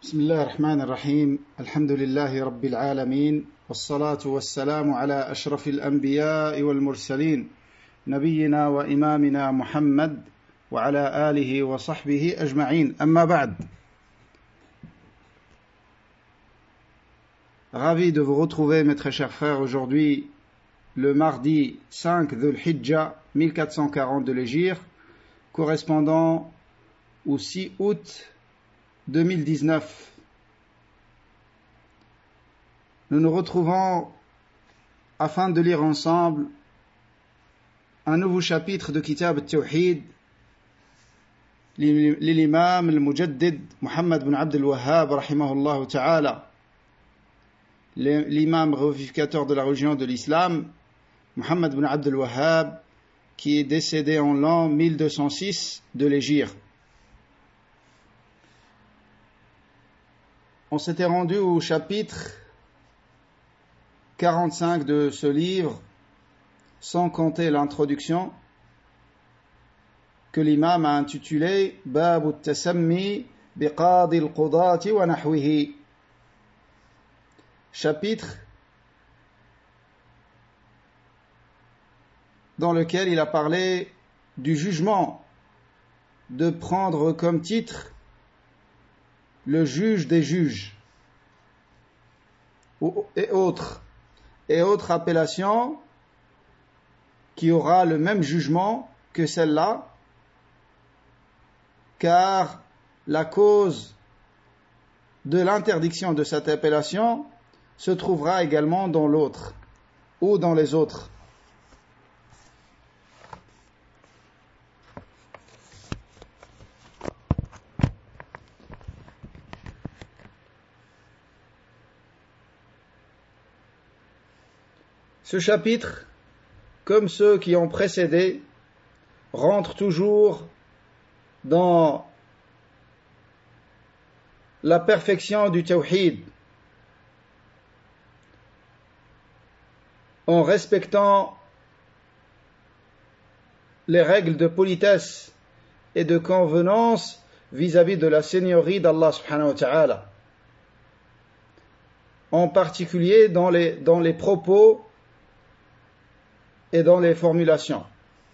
بسم الله الرحمن الرحيم الحمد لله رب العالمين والصلاة والسلام على أشرف الأنبياء والمرسلين نبينا وإمامنا محمد وعلى آله وصحبه أجمعين أما بعد. Ravi de vous retrouver mes très chers frères aujourd'hui le mardi 5 Dhul Hijjah 1440 de l'Hégire correspondant au 6 août 2019. Nous nous retrouvons afin de lire ensemble un nouveau chapitre de Kitab al-Tawhid l'imam al-Mujaddid Muhammad bin Abd al-Wahhab rahimahullah ta'ala, l'imam revivificateur de la religion de l'islam Muhammad bin Abd al-Wahhab, qui est décédé en l'an 1206 de l'Hégire. On s'était rendu au chapitre 45 de ce livre, sans compter l'introduction que l'imam a intitulé Bab al-Tasammi biqadi al-Qudati wa nahwihi, chapitre dans lequel il a parlé du jugement de prendre comme titre le juge des juges et autres appellations qui aura le même jugement que celle-là, car la cause de l'interdiction de cette appellation se trouvera également dans l'autre ou dans les autres. Ce chapitre, comme ceux qui ont précédé, rentre toujours dans la perfection du tawhid, en respectant les règles de politesse et de convenance vis-à-vis de la seigneurie d'Allah subhanahu wa ta'ala, en particulier dans les propos et dans les formulations.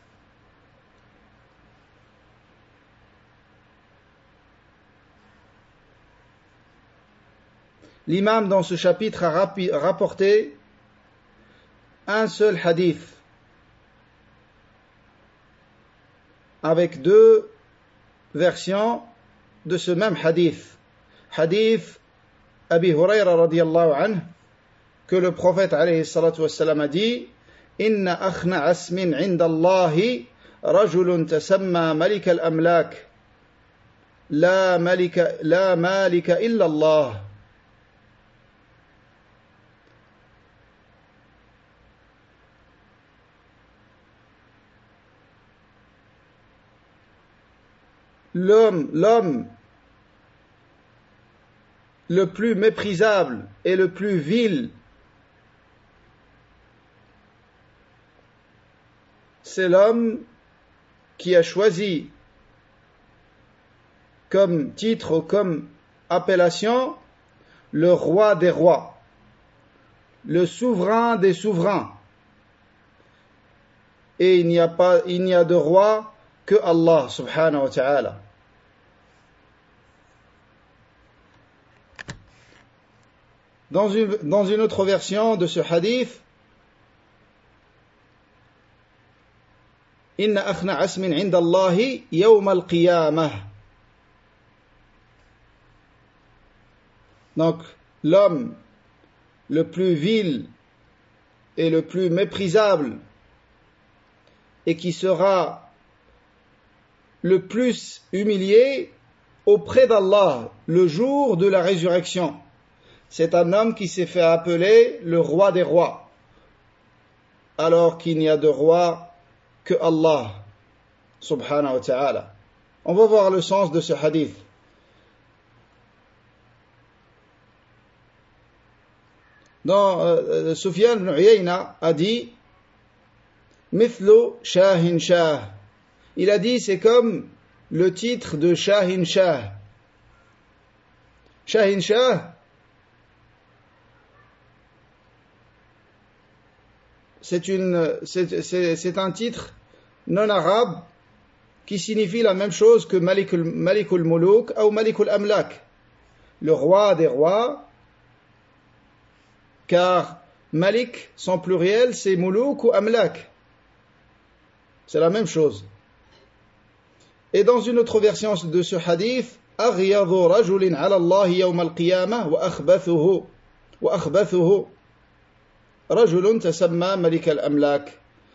L'imam dans ce chapitre a rapporté un seul hadith avec deux versions de ce même hadith. Hadith Abi Hurayra radiyallahu anhu, que le prophète alayhi salatu wassalam a dit: Inna akhna asmin inda Allahi rajulun tasamma malik al-amlak la malika illa Allah. L'homme le plus méprisable et le plus vil, c'est l'homme qui a choisi comme titre ou comme appellation le roi des rois, le souverain des souverains. Et il n'y a de roi que Allah subhanahu wa ta'ala. Dans une autre version de ce hadith, Inna akhna asmin inda Allahi yawm al-qiyamah. Donc, l'homme le plus vil et le plus méprisable et qui sera le plus humilié auprès d'Allah le jour de la résurrection, c'est un homme qui s'est fait appeler le roi des rois, alors qu'il n'y a de roi que Allah subhanahu wa ta'ala. On va voir le sens de ce hadith. Sufyan ibn Uyayna a dit Mithlu Shahin Shah. Il a dit c'est comme le titre de Shahin Shah. Shahin Shah, c'est un titre non arabe qui signifie la même chose que Malikul Muluk ou Malikul Amlak, le roi des rois, car Malik, son pluriel, c'est Muluk ou Amlak. C'est la même chose. Et dans une autre version de ce hadith, أغيظ رجل على الله يوم القيامة وأخبثه رجل تسمى ملك الأملاك.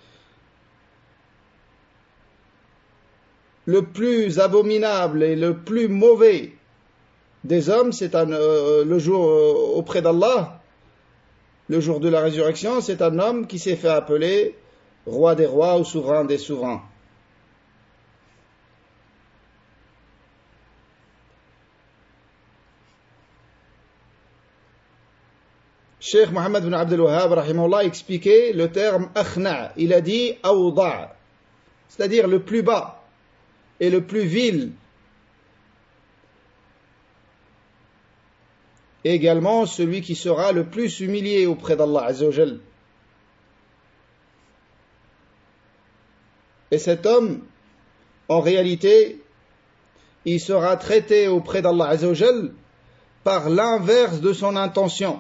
Le plus abominable et le plus mauvais des hommes, c'est le jour auprès d'Allah, le jour de la résurrection, c'est un homme qui s'est fait appeler roi des rois ou souverain des souverains. Cheikh Mohammed bin Abdel Wahhab rahimahullah expliquait le terme akhna'. Il a dit awda', c'est-à-dire le plus bas et le plus vil. Et également celui qui sera le plus humilié auprès d'Allah Azza wa Jal. Et cet homme, en réalité, il sera traité auprès d'Allah Azza wa Jal par l'inverse de son intention.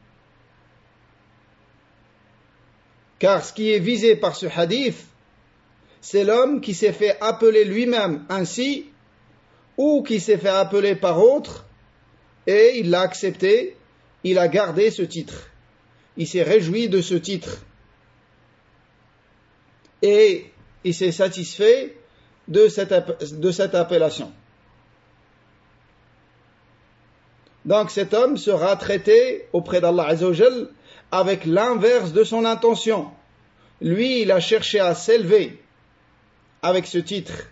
Car ce qui est visé par ce hadith, c'est l'homme qui s'est fait appeler lui-même ainsi, ou qui s'est fait appeler par autre, et il l'a accepté, il a gardé ce titre. Il s'est réjoui de ce titre. Et il s'est satisfait de cette appellation. Donc cet homme sera traité auprès d'Allah Azza wa Jal avec l'inverse de son intention. Lui, il a cherché à s'élever avec ce titre.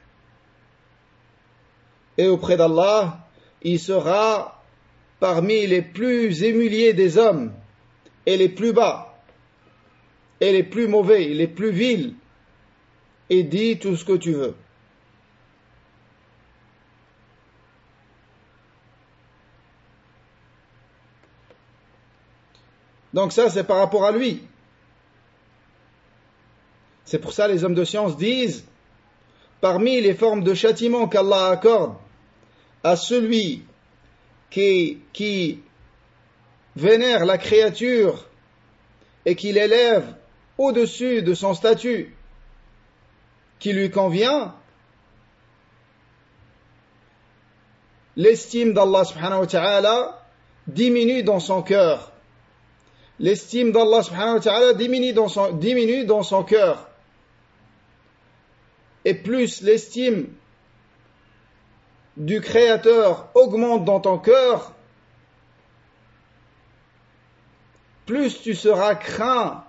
Et auprès d'Allah, il sera parmi les plus humiliés des hommes, et les plus bas, et les plus mauvais, les plus vils, et dis tout ce que tu veux. Donc ça, c'est par rapport à lui. C'est pour ça que les hommes de science disent, parmi les formes de châtiment qu'Allah accorde à celui qui vénère la créature et qui l'élève au-dessus de son statut qui lui convient, l'estime d'Allah subhanahu wa ta'ala diminue dans son cœur. L'estime d'Allah subhanahu wa ta'ala diminue dans son cœur. Et plus l'estime du Créateur augmente dans ton cœur, plus tu seras craint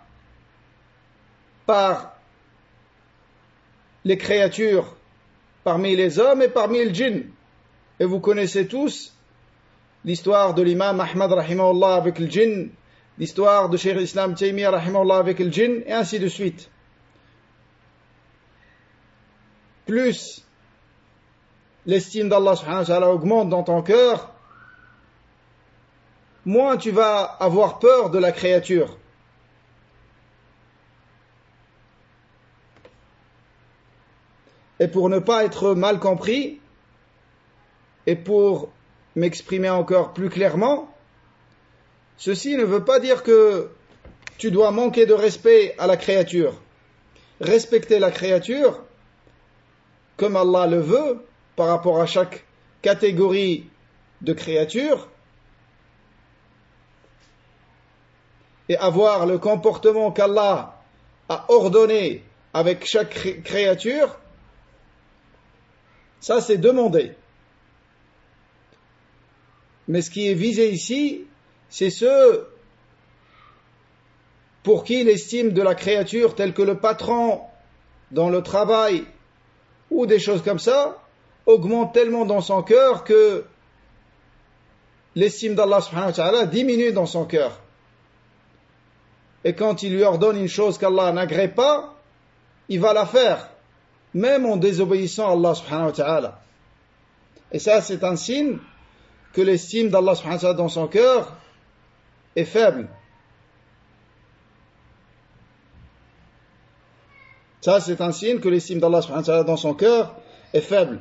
par les créatures, parmi les hommes et parmi les djinns. Et vous connaissez tous l'histoire de l'imam Ahmad rahimahullah avec le djinn, l'histoire de Cheikh Islam Taymiyyah rahimahullah avec le djinn, et ainsi de suite. Plus l'estime d'Allah subhanahu wa ta'ala augmente dans ton cœur, moins tu vas avoir peur de la créature. Et pour ne pas être mal compris, et pour m'exprimer encore plus clairement, ceci ne veut pas dire que tu dois manquer de respect à la créature. Respecter la créature, comme Allah le veut, par rapport à chaque catégorie de créature, et avoir le comportement qu'Allah a ordonné avec chaque créature, ça c'est demandé. Mais ce qui est visé ici, c'est ceux pour qui l'estime de la créature, telle que le patron dans le travail ou des choses comme ça, augmente tellement dans son cœur que l'estime d'Allah subhanahu wa ta'ala diminue dans son cœur. Et quand il lui ordonne une chose qu'Allah n'agrée pas, il va la faire, même en désobéissant à Allah subhanahu wa ta'ala. Et ça, c'est un signe que l'estime d'Allah subhanahu wa ta'ala dans son cœur est faible. Ça, c'est un signe que l'estime d'Allah subhanahu wa ta'ala dans son cœur est faible.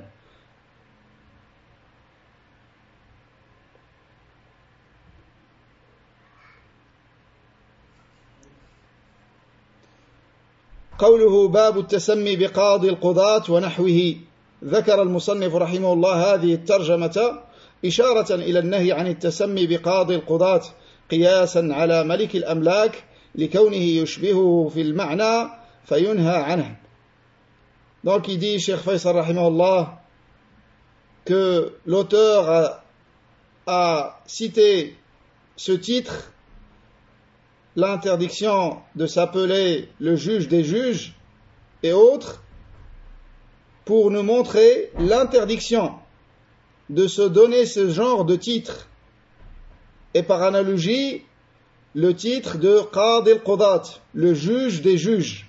قوله باب التسمي بقاضي القضاة ونحوه ذكر المصنف رحمه الله هذه الترجمة إشارة إلى النهي عن التسمي بقاضي القضاة قياسا على ملك الأملاك لكونه يشبهه في المعنى فينهى عنه. Donc il dit, Cheikh Faisal rahimahullah, que l'auteur a cité ce titre, l'interdiction de s'appeler le juge des juges et autres, pour nous montrer l'interdiction de se donner ce genre de titre. Et par analogie, le titre de Qadi al-Qudat, le juge des juges.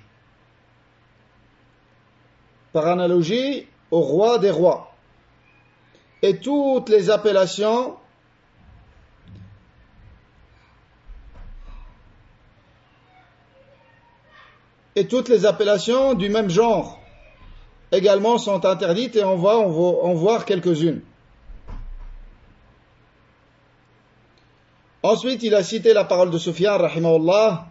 Par analogie au roi des rois. Et toutes les appellations du même genre également sont interdites et on va en voir quelques-unes. Ensuite, il a cité la parole de Sufyan rahimahullah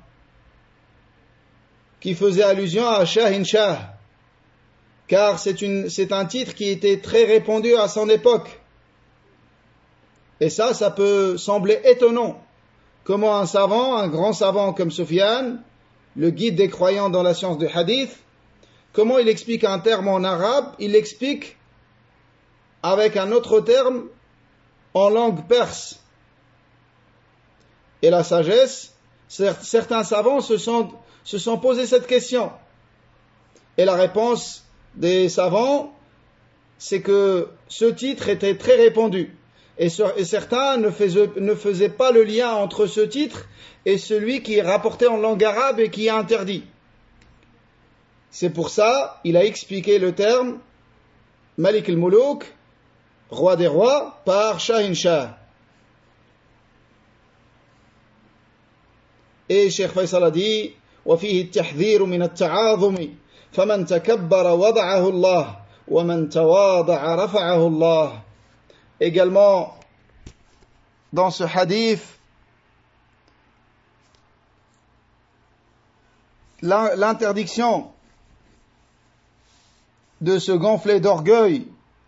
qui faisait allusion à Shahin Shah, car c'est un titre qui était très répandu à son époque. Et ça peut sembler étonnant. Comment un grand savant comme Sufyan, le guide des croyants dans la science du hadith, comment il explique un terme en arabe, il l'explique avec un autre terme en langue perse. Et la sagesse, certains savants se sont posé cette question. Et la réponse des savants, c'est que ce titre était très répandu. Et certains ne faisaient pas le lien entre ce titre et celui qui est rapporté en langue arabe et qui est interdit. C'est pour ça, il a expliqué le terme Malik al-Muluk, roi des rois, par Shahin Shah. Et Cheikh Faisal a dit وفيه التحذير من التعاظم فمن تكبر وضعه الله ومن تواضع رفعه الله. Également dans ce hadith, l'interdiction de se gonfler d'orgueil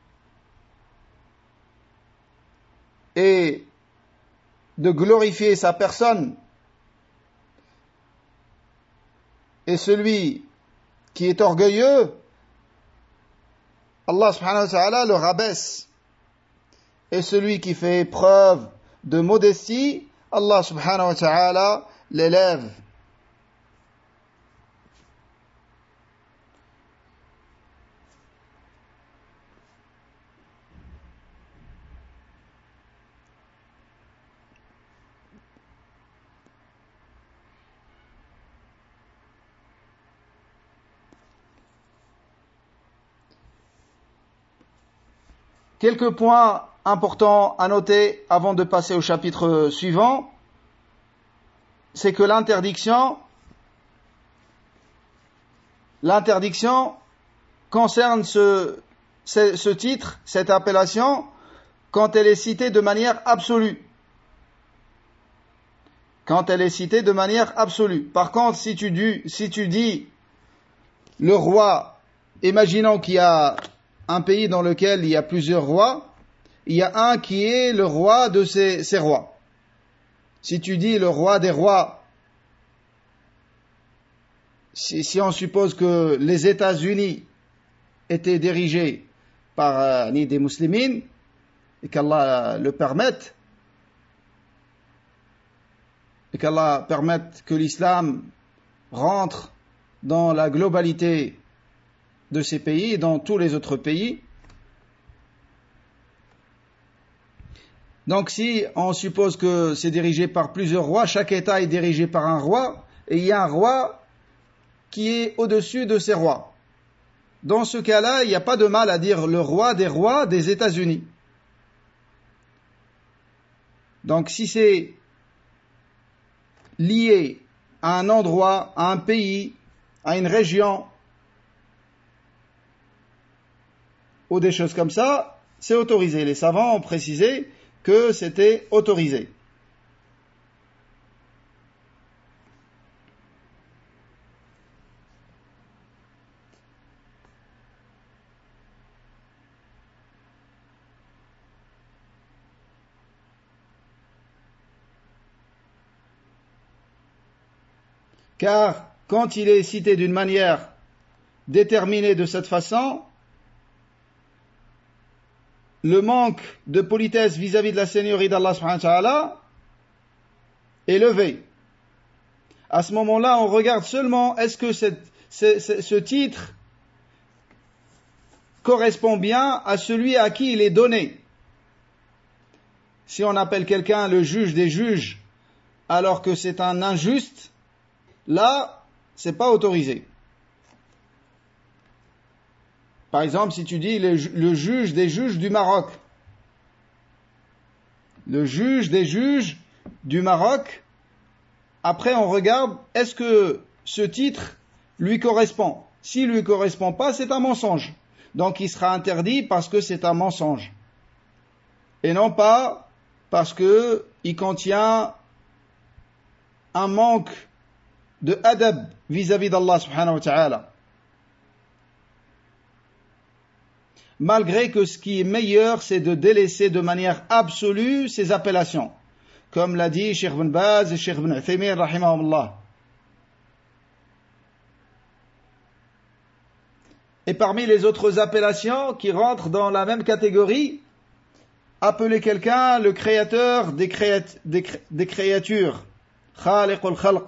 et de glorifier sa personne. Et celui qui est orgueilleux, Allah subhanahu wa ta'ala le rabaisse. Et celui qui fait preuve de modestie, Allah subhanahu wa ta'ala l'élève. Quelques points importants à noter avant de passer au chapitre suivant, c'est que l'interdiction concerne ce titre, cette appellation, quand elle est citée de manière absolue. Quand elle est citée de manière absolue. Par contre, si tu dis le roi, imaginons qu'il y a un pays dans lequel il y a plusieurs rois, il y a un qui est le roi de ces rois. Si tu dis le roi des rois, si on suppose que les États-Unis étaient dirigés par des musulmans, et qu'Allah le permette, et qu'Allah permette que l'islam rentre dans la globalité de ces pays et dans tous les autres pays. Donc si on suppose que c'est dirigé par plusieurs rois, chaque État est dirigé par un roi, et il y a un roi qui est au-dessus de ces rois. Dans ce cas-là, il n'y a pas de mal à dire le roi des rois des États-Unis. Donc si c'est lié à un endroit, à un pays, à une région, ou des choses comme ça, c'est autorisé. Les savants ont précisé que c'était autorisé. Car quand il est cité d'une manière déterminée de cette façon, le manque de politesse vis-à-vis de la seigneurie d'Allah subhanahu wa ta'ala est levé. À ce moment-là, on regarde seulement est-ce que ce titre correspond bien à celui à qui il est donné. Si on appelle quelqu'un le juge des juges alors que c'est un injuste, là, c'est pas autorisé. Par exemple, si tu dis le juge des juges du Maroc, le juge des juges du Maroc, après on regarde, est-ce que ce titre lui correspond? S'il lui correspond pas, c'est un mensonge. Donc il sera interdit parce que c'est un mensonge. Et non pas parce que il contient un manque de adab vis-à-vis d'Allah subhanahu wa ta'ala. Malgré que ce qui est meilleur, c'est de délaisser de manière absolue ces appellations. Comme l'a dit Cheikh Ibn Baz et Cheikh Ibn Uthaymin, rahimahumullah. Et parmi les autres appellations qui rentrent dans la même catégorie, appeler quelqu'un le créateur des créatures, Khaliq al-Khalq,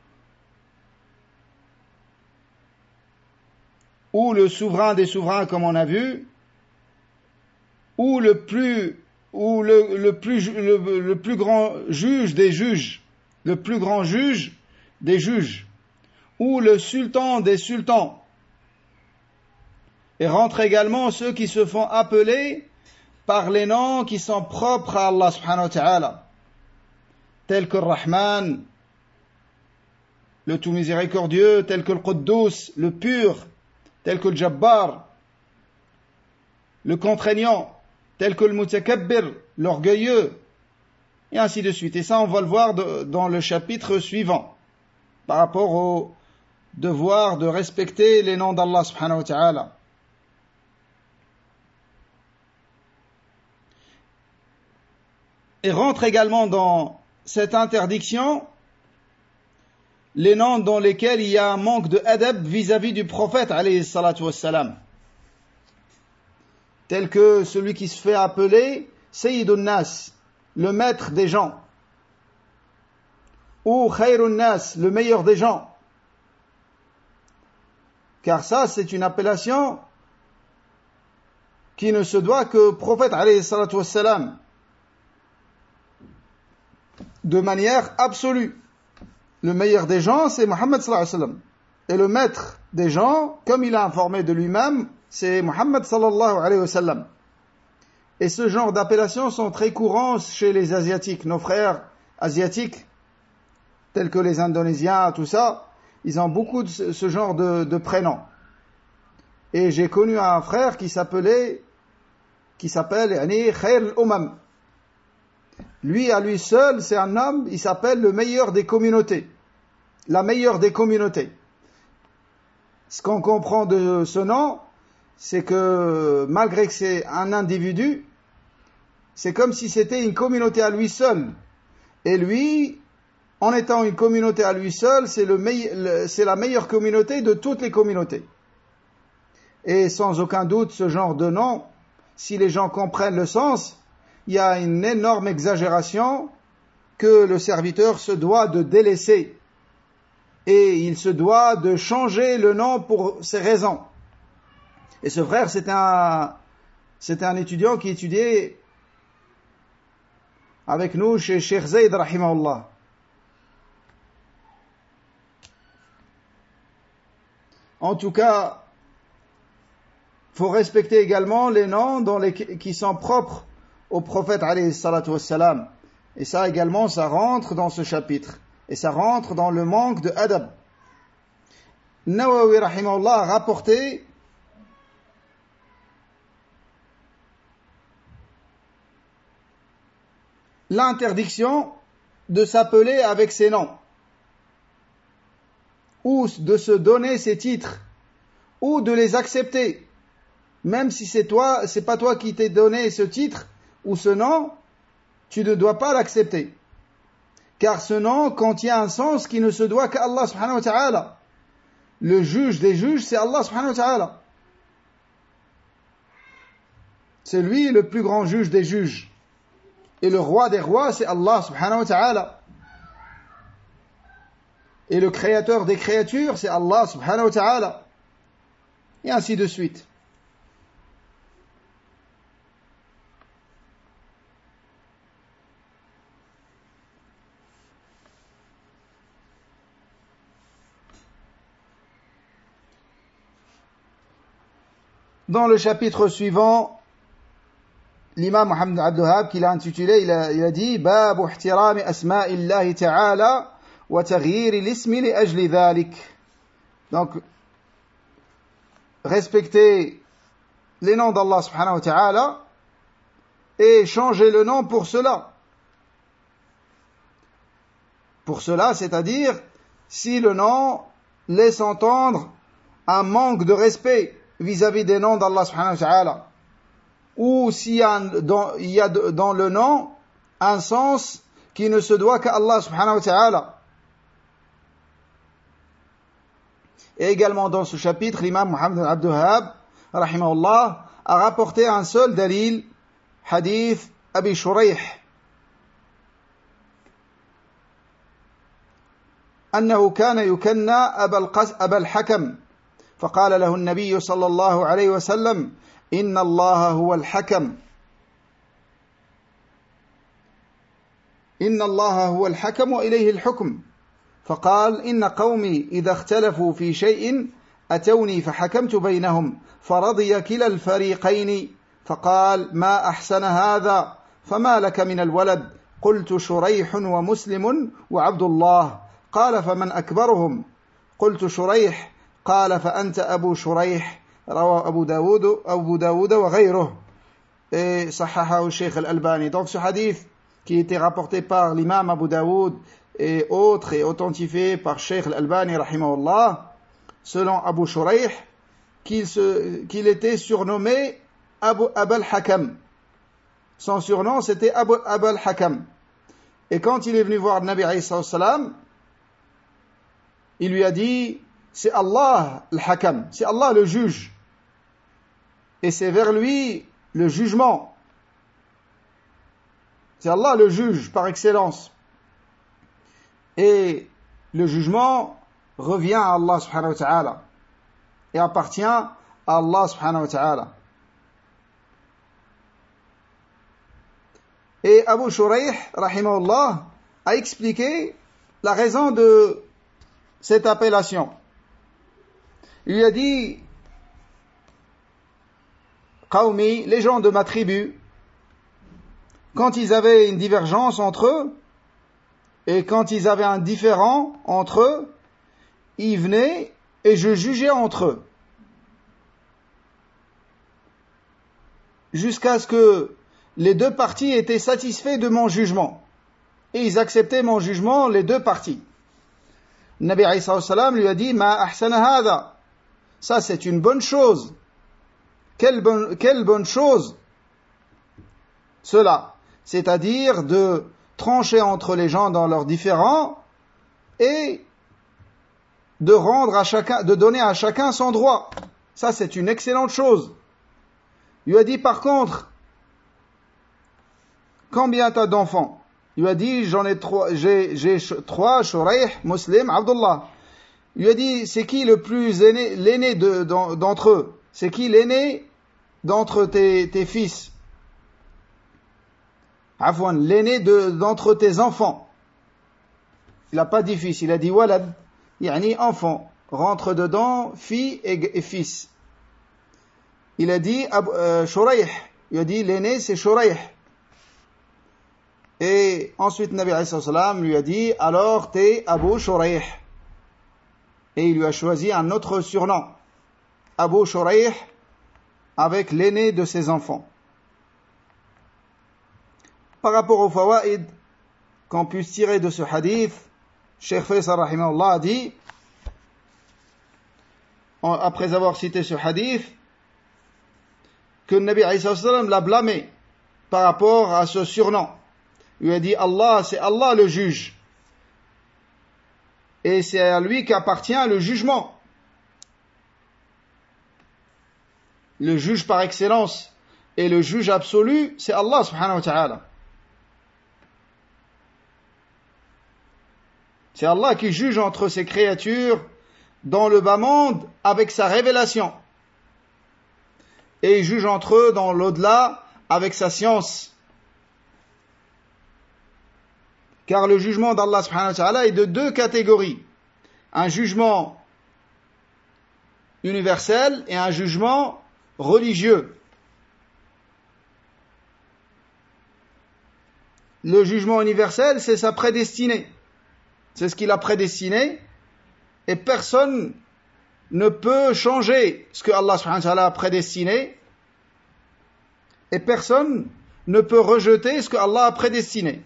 ou le souverain des souverains comme on a vu, ou le plus grand juge des juges, le plus grand juge des juges, ou le sultan des sultans. Et rentrent également ceux qui se font appeler par les noms qui sont propres à Allah subhanahu wa ta'ala, tels que le Rahman, le tout miséricordieux, tel que le Quddus, le pur, tel que le Jabbar, le contraignant, tel que le Mutakabbir, l'orgueilleux, et ainsi de suite. Et ça, on va le voir dans le chapitre suivant, par rapport au devoir de respecter les noms d'Allah subhanahu wa ta'ala. Et rentre également dans cette interdiction les noms dans lesquels il y a un manque de adab vis-à-vis du prophète alayhi salatu wassalam, tel que celui qui se fait appeler Sayyidun Nas, le maître des gens, ou Khairun Nas, le meilleur des gens, car ça c'est une appellation qui ne se doit qu'au prophète alayhi salatu wassalam, de manière absolue. Le meilleur des gens, c'est Muhammad sallallahu alayhi wa sallam. Et le maître des gens, comme il a informé de lui-même, c'est Muhammad sallallahu alayhi wa sallam. Et ce genre d'appellations sont très courants chez les Asiatiques. Nos frères asiatiques, tels que les Indonésiens, tout ça, ils ont beaucoup de ce genre de prénoms. Et j'ai connu un frère qui s'appelle Khair al-Umam. Lui, à lui seul, c'est un homme, il s'appelle le meilleur des communautés. La meilleure des communautés. Ce qu'on comprend de ce nom, c'est que malgré que c'est un individu, c'est comme si c'était une communauté à lui seul. Et lui, en étant une communauté à lui seul, c'est la meilleure communauté de toutes les communautés. Et sans aucun doute, ce genre de nom, si les gens comprennent le sens, il y a une énorme exagération que le serviteur se doit de délaisser. Et il se doit de changer le nom pour ces raisons. Et ce frère, c'était un étudiant qui étudiait avec nous chez Cheikh Zayd, rahimahullah. En tout cas, faut respecter également les noms qui sont propres au prophète alayhi salatu wassalam, Et ça également, ça rentre dans ce chapitre. Et ça rentre dans le manque de adab. Nawawi rahimahullah a rapporté l'interdiction de s'appeler avec ses noms, ou de se donner ses titres, ou de les accepter, même si c'est pas toi qui t'es donné ce titre ou ce nom, tu ne dois pas l'accepter, car ce nom contient un sens qui ne se doit qu'à Allah subhanahu wa ta'ala. Le juge des juges, c'est Allah subhanahu wa ta'ala. C'est lui le plus grand juge des juges. Et le roi des rois, c'est Allah subhanahu wa ta'ala. Et le créateur des créatures, c'est Allah subhanahu wa ta'ala. Et ainsi de suite. Dans le chapitre suivant, l'imam Mohammed Abdul Wahhab, qu'il a intitulé, il a dit Bab ihtirami asma'illahi ta'ala wa taghyir l'ismi li ajli dhalik. Donc, respecter les noms d'Allah subhanahu wa ta'ala et changer le nom pour cela. Pour cela, c'est-à-dire si le nom laisse entendre un manque de respect vis-à-vis des noms d'Allah subhanahu wa ta'ala, ou s'il y a dans le nom un sens qui ne se doit qu'à Allah subhanahu wa ta'ala. Et également dans ce chapitre, l'imam Mohammed Abdul Wahhab, rahimahullah, a rapporté un seul dalil, hadith Abi Shurayh, أنه كان يكنى أبا الحكم فقال له النبي صلى الله عليه وسلم إن الله هو الحكم إن الله هو الحكم وإليه الحكم فقال إن قومي إذا اختلفوا في شيء أتوني فحكمت بينهم فرضي كلا الفريقين فقال ما أحسن هذا فما لك من الولد قلت شريح ومسلم وعبد الله قال فمن أكبرهم قلت شريح قال فأنت أبو شريح رواه أبو داود وغيره et صححه الشيخ الألباني. Donc ce hadith qui était rapporté par l'imam Abu Daoud et autres et authentifié par Sheikh Al-Albani rahimahullah, selon Abu Shurayh, qu'il était surnommé Abu al-Hakam. Son surnom c'était Abu al-Hakam. Et quand il est venu voir le Nabi alayhi salam, il lui a dit c'est Allah al-Hakam, c'est Allah le juge. Et c'est vers lui le jugement. C'est Allah le juge par excellence. Et le jugement revient à Allah subhanahu wa ta'ala et appartient à Allah subhanahu wa ta'ala. Et Abu Shurayh, rahimahullah, a expliqué la raison de cette appellation. Il lui a dit Qawmi, les gens de ma tribu, quand ils avaient une divergence entre eux, et quand ils avaient un différend entre eux, ils venaient et je jugeais entre eux. Jusqu'à ce que les deux parties étaient satisfaits de mon jugement. Et ils acceptaient mon jugement, les deux parties. Nabi alayhi salam lui a dit Ma ahsana hadha. Ça c'est une bonne chose. Quelle bonne chose cela, c'est-à-dire de trancher entre les gens dans leurs différends et de donner à chacun son droit. Ça c'est une excellente chose. Il lui a dit par contre, combien t'as d'enfants? Il lui a dit j'en ai trois, j'ai trois, Shurayh, Muslim, Abdullah. Il lui a dit c'est qui le plus aîné, l'aîné d'entre eux? C'est qui l'aîné d'entre tes fils? Afwan, l'aîné d'entre tes enfants. Il n'a pas dit fils, il a dit walad, yani enfant. Rentre dedans, fille et fils. Il a dit Shurayh. Il a dit l'aîné c'est Shurayh. Et Ensuite, Nabi alayhi salam lui a dit, alors t'es Abu Shuraih. Et il lui a choisi un autre surnom, Abu Shuraih, avec l'aîné de ses enfants. Par rapport au fawaïd qu'on puisse tirer de ce hadith, Cheikh Faisal rahimahullah a dit, après avoir cité ce hadith, que le Nabi alayhi salam l'a blâmé par rapport à ce surnom. Il lui a dit, Allah, c'est Allah le juge. Et c'est à lui qu'appartient le jugement. Le juge par excellence et le juge absolu, c'est Allah subhanahu wa ta'ala. C'est Allah qui juge entre ses créatures dans le bas monde avec sa révélation. Et il juge entre eux dans l'au-delà avec sa science. Car le jugement d'Allah subhanahu wa ta'ala est de deux catégories. Un jugement universel et un jugement religieux. Le jugement universel, c'est sa prédestinée. C'est ce qu'il a prédestiné. Et personne ne peut changer ce que Allah subhanahu wa ta'ala a prédestiné. Et personne ne peut rejeter ce que Allah a prédestiné.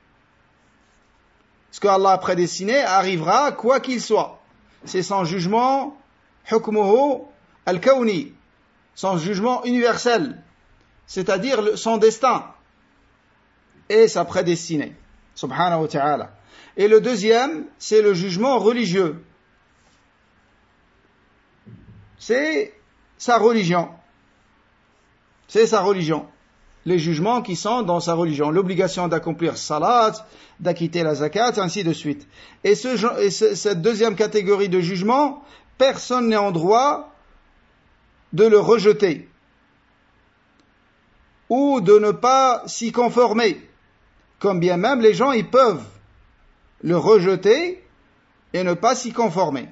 Ce que Allah a prédestiné arrivera quoi qu'il soit. C'est son jugement, hukmuhu al-kawni, son jugement universel, c'est-à-dire son destin et sa prédestinée, subhanahu wa ta'ala. Et le deuxième, c'est le jugement religieux. C'est sa religion. C'est sa religion. Les jugements qui sont dans sa religion. L'obligation d'accomplir salat, d'acquitter la zakat, ainsi de suite. Et cette deuxième catégorie de jugement, personne n'est en droit de le rejeter. Ou de ne pas s'y conformer. Comme bien même les gens, ils peuvent le rejeter et ne pas s'y conformer.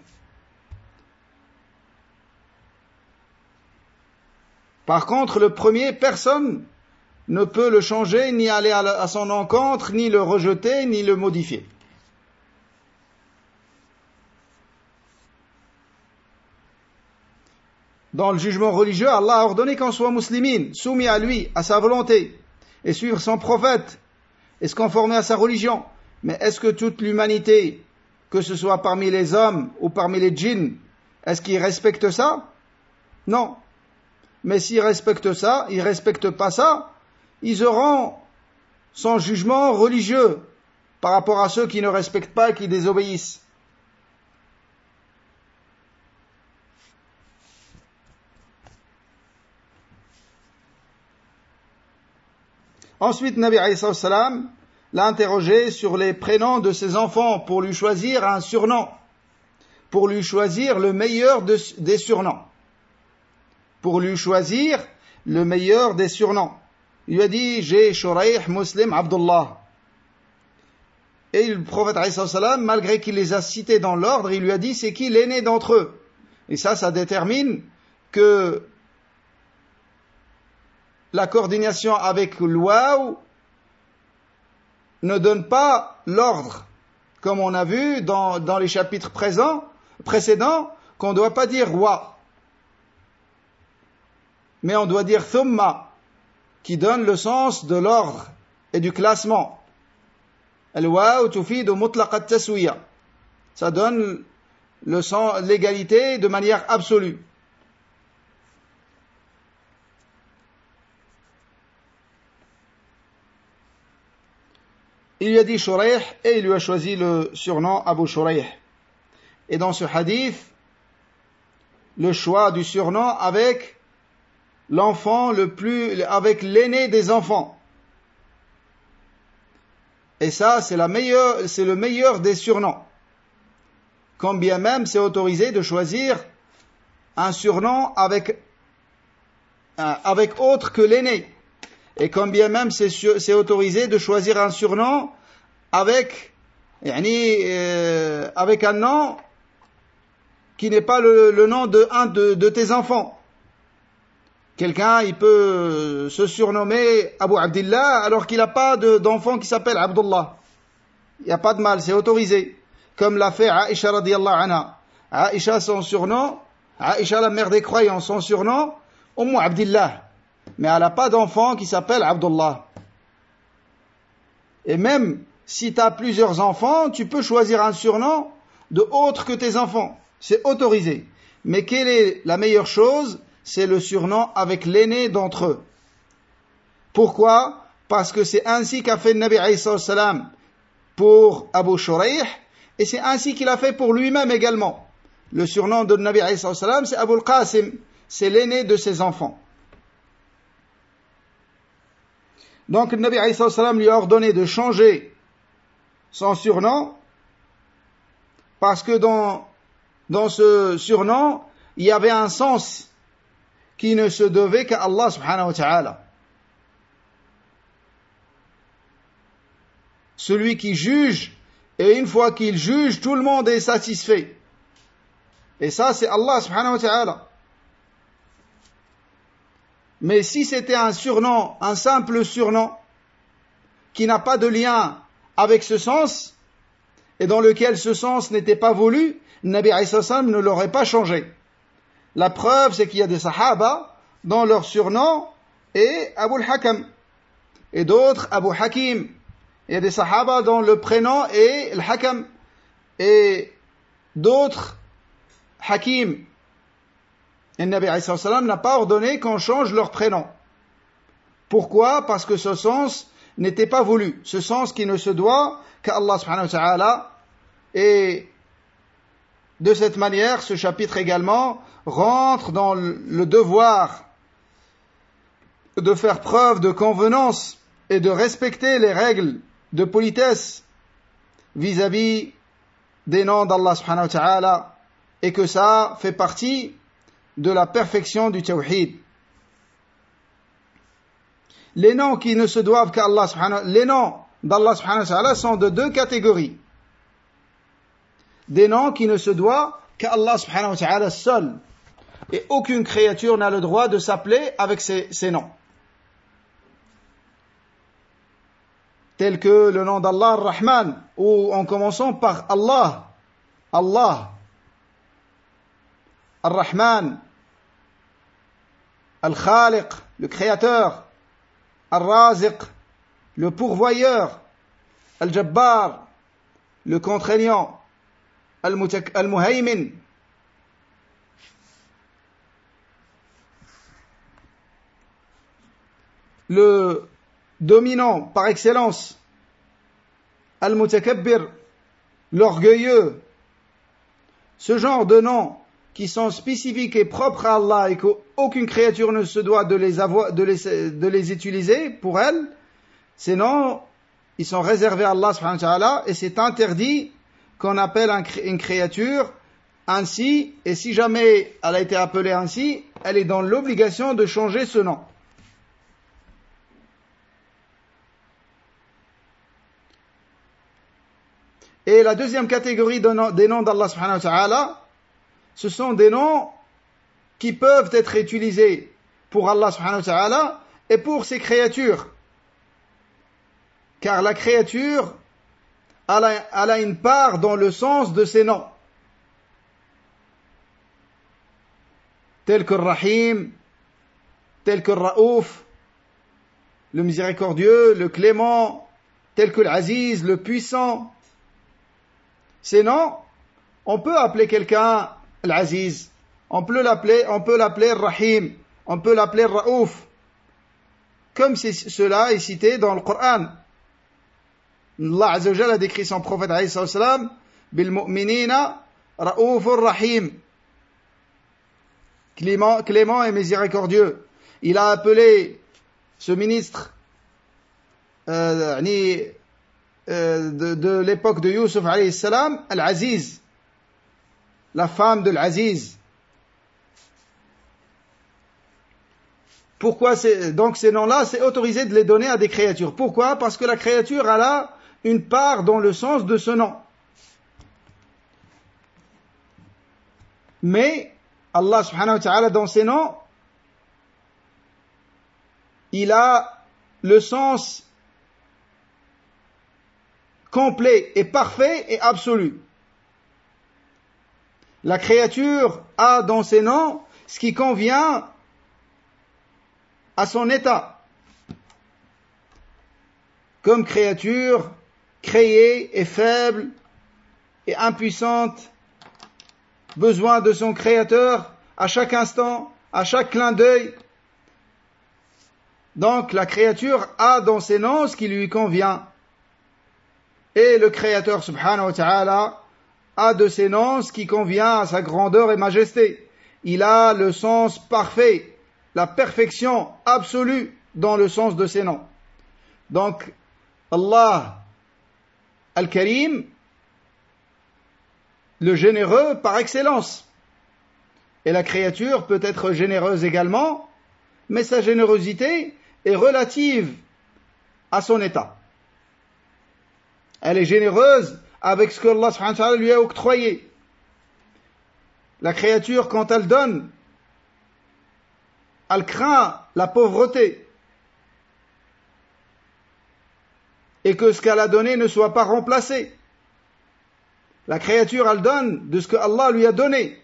Par contre, le premier, personne ne peut le changer, ni aller à son encontre, ni le rejeter, ni le modifier. Dans le jugement religieux, Allah a ordonné qu'on soit musulmane, soumis à lui, à sa volonté, et suivre son prophète, et se conformer à sa religion. Mais est-ce que toute l'humanité, que ce soit parmi les hommes ou parmi les djinns, est-ce qu'ils respectent ça? Non. Mais s'ils respectent ça, ils respectent pas ça, ils auront son jugement religieux par rapport à ceux qui ne respectent pas et qui désobéissent. Ensuite, Nabi alayhi salam l'a interrogé sur les prénoms de ses enfants pour lui choisir un surnom, pour lui choisir le meilleur des surnoms. Pour lui choisir le meilleur des surnoms. Il lui a dit, j'ai Shuraih, Muslim, Abdullah. Et le prophète alayhi salam, malgré qu'il les a cités dans l'ordre, il lui a dit, c'est qui l'aîné d'entre eux? Et ça détermine que la coordination avec l'ouaou ne donne pas l'ordre, comme on a vu dans les chapitres précédents, qu'on ne doit pas dire wa. Mais on doit dire thumma, qui donne le sens de l'ordre et du classement. Al-waw tufidu mutlaq at-taswiya. Ça donne le sens, l'égalité de manière absolue. Il lui a dit Shuraih et il lui a choisi le surnom Abu Shuraih. Et dans ce hadith, le choix du surnom avec l'enfant avec l'aîné des enfants. Et ça, c'est le meilleur des surnoms. Quand bien même c'est autorisé de choisir un surnom avec autre que l'aîné. Et quand bien même c'est autorisé de choisir un surnom avec un nom qui n'est pas le nom de un de tes enfants. Quelqu'un, il peut se surnommer Abu Abdillah alors qu'il n'a pas d'enfant qui s'appelle Abdullah. Il n'y a pas de mal, c'est autorisé. Comme l'a fait Aïcha radiyallahu anha. Aïcha, son surnom, Aïcha la mère des croyants, son surnom, Abdillah. Mais elle n'a pas d'enfant qui s'appelle Abdullah. Et même si tu as plusieurs enfants, tu peux choisir un surnom de autre que tes enfants. C'est autorisé. Mais quelle est la meilleure chose? C'est le surnom avec l'aîné d'entre eux. Pourquoi? Parce que c'est ainsi qu'a fait le Nabi alayhi salam pour Abu Shuraih, et c'est ainsi qu'il a fait pour lui-même également. Le surnom de Nabi alayhi salam, c'est Abu al-Qasim, c'est l'aîné de ses enfants. Donc le Nabi alayhi salam lui a ordonné de changer son surnom, parce que dans ce surnom, il y avait un sens qui ne se devait qu'à Allah subhanahu wa ta'ala. Celui qui juge, et une fois qu'il juge, tout le monde est satisfait. Et ça, c'est Allah subhanahu wa ta'ala. Mais si c'était un surnom, un simple surnom, qui n'a pas de lien avec ce sens, et dans lequel ce sens n'était pas voulu, Nabi alayhi salam ne l'aurait pas changé. La preuve, c'est qu'il y a des sahaba dont leur surnom est Abu al-Hakam, et d'autres Abu Hakim. Il y a des sahaba dont le prénom est al-Hakam, et d'autres Hakim. Et le Nabi alayhi salam n'a pas ordonné qu'on change leur prénom. Pourquoi? Parce que ce sens n'était pas voulu. Ce sens qui ne se doit qu'à Allah subhanahu wa ta'ala. Et de cette manière, ce chapitre également rentre dans le devoir de faire preuve de convenance et de respecter les règles de politesse vis-à-vis des noms d'Allah subhanahu wa ta'ala, et que ça fait partie de la perfection du tawhid. Les noms qui ne se doivent qu'à Allah subhanahu, les noms d'Allah subhanahu wa ta'ala sont de deux catégories. Des noms qui ne se doivent qu'à Allah subhanahu wa ta'ala seul. Et aucune créature n'a le droit de s'appeler avec ces noms. Tels que le nom d'Allah Ar-Rahman, ou en commençant par Allah, Allah, Ar-Rahman, Al-Khaliq, le créateur, Ar-Raziq, le pourvoyeur, Al-Jabbar, le contraignant, Al-Muhaymin. Le dominant par excellence, Al-Mutakabbir, l'orgueilleux. Ce genre de noms qui sont spécifiques et propres à Allah et qu'aucune créature ne se doit de les utiliser pour elle, ces noms, ils sont réservés à Allah subhanahu wa ta'ala, et c'est interdit qu'on appelle une créature ainsi, et si jamais elle a été appelée ainsi, elle est dans l'obligation de changer ce nom. Et la deuxième catégorie des noms d'Allah subhanahu wa ta'ala, ce sont des noms qui peuvent être utilisés pour Allah subhanahu wa ta'ala et pour ses créatures. Car la créature, elle a une part dans le sens de ces noms. Tel que Rahim, tel que Raouf, le miséricordieux, le clément, tel que l'Aziz, le puissant. Ces noms, on peut appeler quelqu'un l'Aziz, on peut l'appeler Rahim, on peut l'appeler Raouf, comme cela est cité dans le Coran. Allah Azza wa Jalla a décrit son prophète alayhi salam bil mu'minina Raoufur Rahim, clément et miséricordieux. Il a appelé ce ministre de l'époque de Yusuf alayhi salam Al-Aziz, la femme de l'Aziz. Pourquoi donc ces noms-là, c'est autorisé de les donner à des créatures. Pourquoi? Parce que la créature elle a une part dans le sens de ce nom. Mais Allah subhanahu wa ta'ala dans ces noms, il a le sens complet et parfait et absolu. La créature a dans ses noms ce qui convient à son état. Comme créature créée et faible et impuissante, besoin de son créateur à chaque instant, à chaque clin d'œil. Donc la créature a dans ses noms ce qui lui convient. Et le créateur subhanahu wa ta'ala a de ses noms ce qui convient à sa grandeur et majesté. Il a le sens parfait, la perfection absolue dans le sens de ses noms. Donc Allah Al-Karim, le généreux par excellence. Et la créature peut être généreuse également, mais sa générosité est relative à son état. Elle est généreuse avec ce que Allah subhanahu wa ta'ala lui a octroyé. La créature, quand elle donne, elle craint la pauvreté et que ce qu'elle a donné ne soit pas remplacé. La créature, elle donne de ce que Allah lui a donné.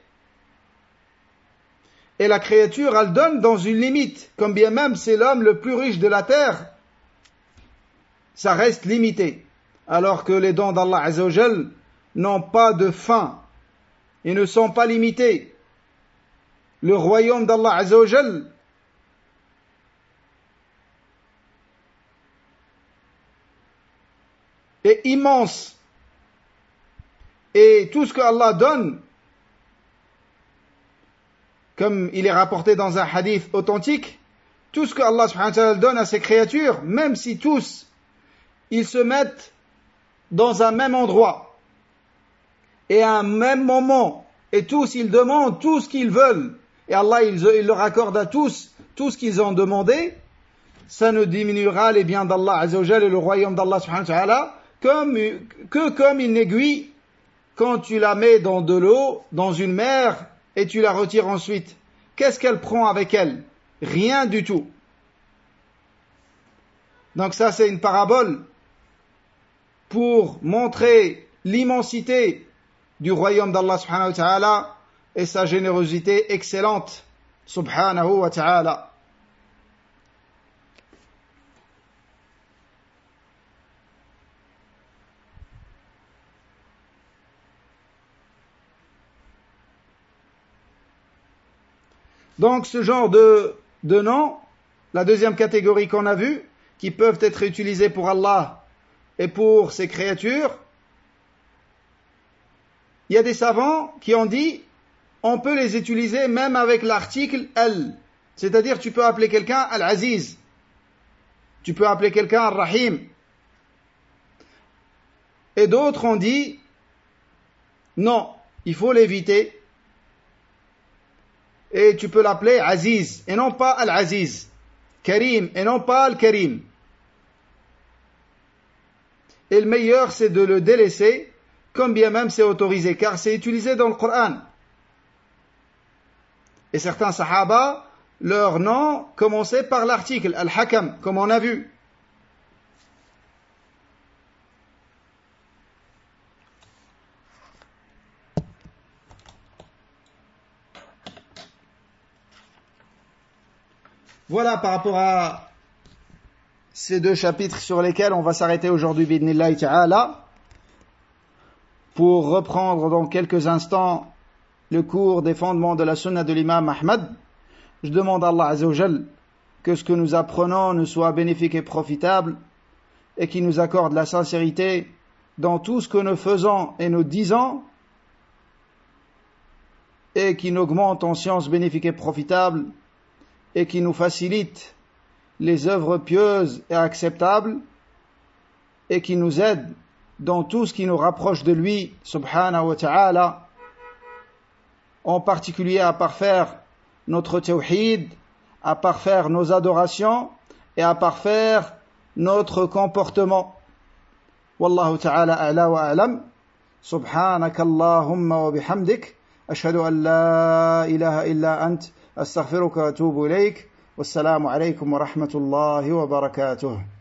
Et la créature, elle donne dans une limite. Comme bien même c'est l'homme le plus riche de la terre, ça reste limité. Alors que les dons d'Allah Azza wa Jal n'ont pas de fin. Ils ne sont pas limités. Le royaume d'Allah Azza wa Jal est immense. Et tout ce que Allah donne, comme il est rapporté dans un hadith authentique, tout ce que Allah subhanahu wa ta'ala donne à ses créatures, même si tous ils se mettent dans un même endroit et à un même moment, et tous ils demandent tout ce qu'ils veulent, et Allah il leur accorde à tous tout ce qu'ils ont demandé, ça ne diminuera les biens d'Allah Azza wa Jal et le royaume d'Allah subhanahu wa ta'ala comme une aiguille quand tu la mets dans de l'eau, dans une mer, et tu la retires ensuite. Qu'est-ce qu'elle prend avec elle? Rien du tout. Donc ça, c'est une parabole pour montrer l'immensité du royaume d'Allah subhanahu wa ta'ala et sa générosité excellente subhanahu wa ta'ala. Donc ce genre de noms, la deuxième catégorie qu'on a vue, qui peuvent être utilisés pour Allah et pour ses créatures, il y a des savants qui ont dit on peut les utiliser même avec l'article Al. C'est-à-dire tu peux appeler quelqu'un Al-Aziz, tu peux appeler quelqu'un Al-Rahim. Et d'autres ont dit non, il faut l'éviter. Et tu peux l'appeler Aziz, et non pas Al-Aziz. Karim, et non pas Al-Karim. Et le meilleur, c'est de le délaisser, comme bien même c'est autorisé, car c'est utilisé dans le Coran. Et certains sahaba, leur nom commençait par l'article Al-Hakam, comme on a vu. Voilà par rapport à ces deux chapitres sur lesquels on va s'arrêter aujourd'hui, bi'idhnillahi ta'ala, pour reprendre dans quelques instants le cours des fondements de la sunna de l'imam Ahmad. Je demande à Allah Azza wa Jal que ce que nous apprenons nous soit bénéfique et profitable et qu'il nous accorde la sincérité dans tout ce que nous faisons et nous disons et qui nous augmente en sciences bénéfiques et profitables et qui nous facilite les œuvres pieuses et acceptables et qui nous aide dans tout ce qui nous rapproche de lui, subhanahu wa ta'ala, en particulier à parfaire notre tawhid, à parfaire nos adorations et à parfaire notre comportement. Wallahu ta'ala a'la wa a'lam. Subhanakallahumma wa bihamdik. Ashhadu an la ilaha illa ant. أستغفرك وأتوب إليك Wassalamu alaykum wa rahmatullahi wa barakatuh.